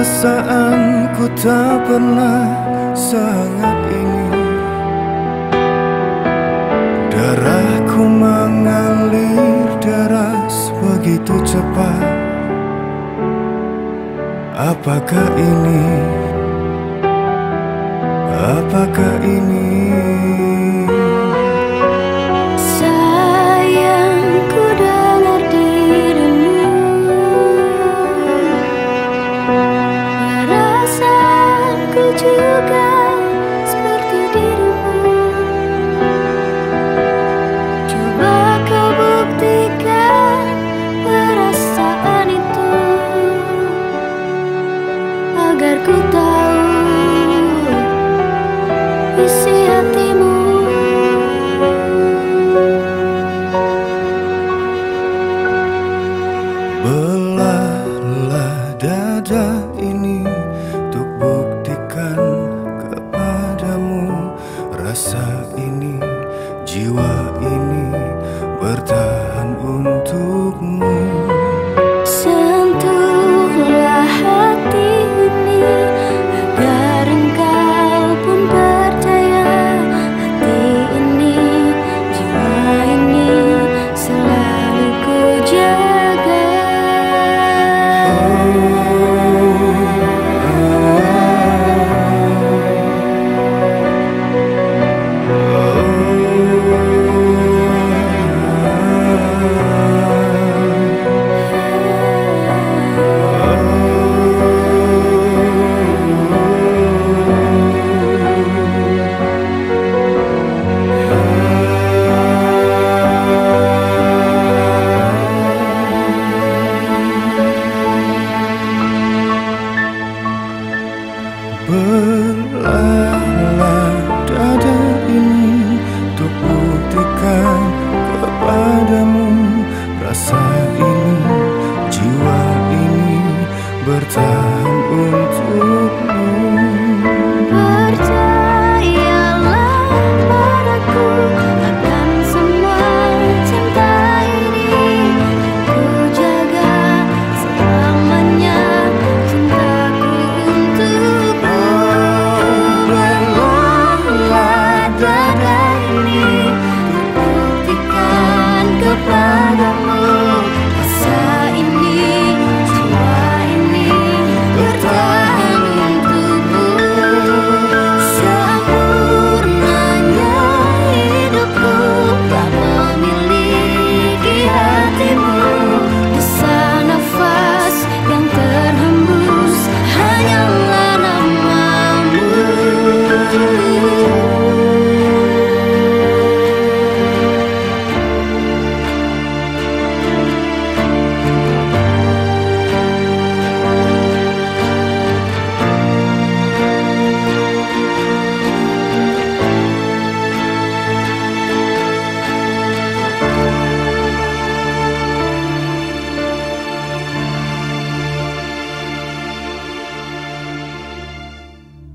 Perasaanku tak pernah sehangat ini. Darahku mengalir deras begitu cepat. Apakah ini? Apakah ini? Sayangku dengar dirimu, perasaanku juga seperti dirimu. Coba kau buktikan perasaan itu, agar ku tahu isi hatimu. Belahlah dada ini untuk buktikan kepadamu rasa ini, jiwa ini bertahan untukmu. Sentuhlah hati ini agar engkau pun percaya. Hati ini, jiwa ini selalu ku jaga. Belahlah dada ini untuk buktikan kepadamu rasa ini, jiwa ini bertahan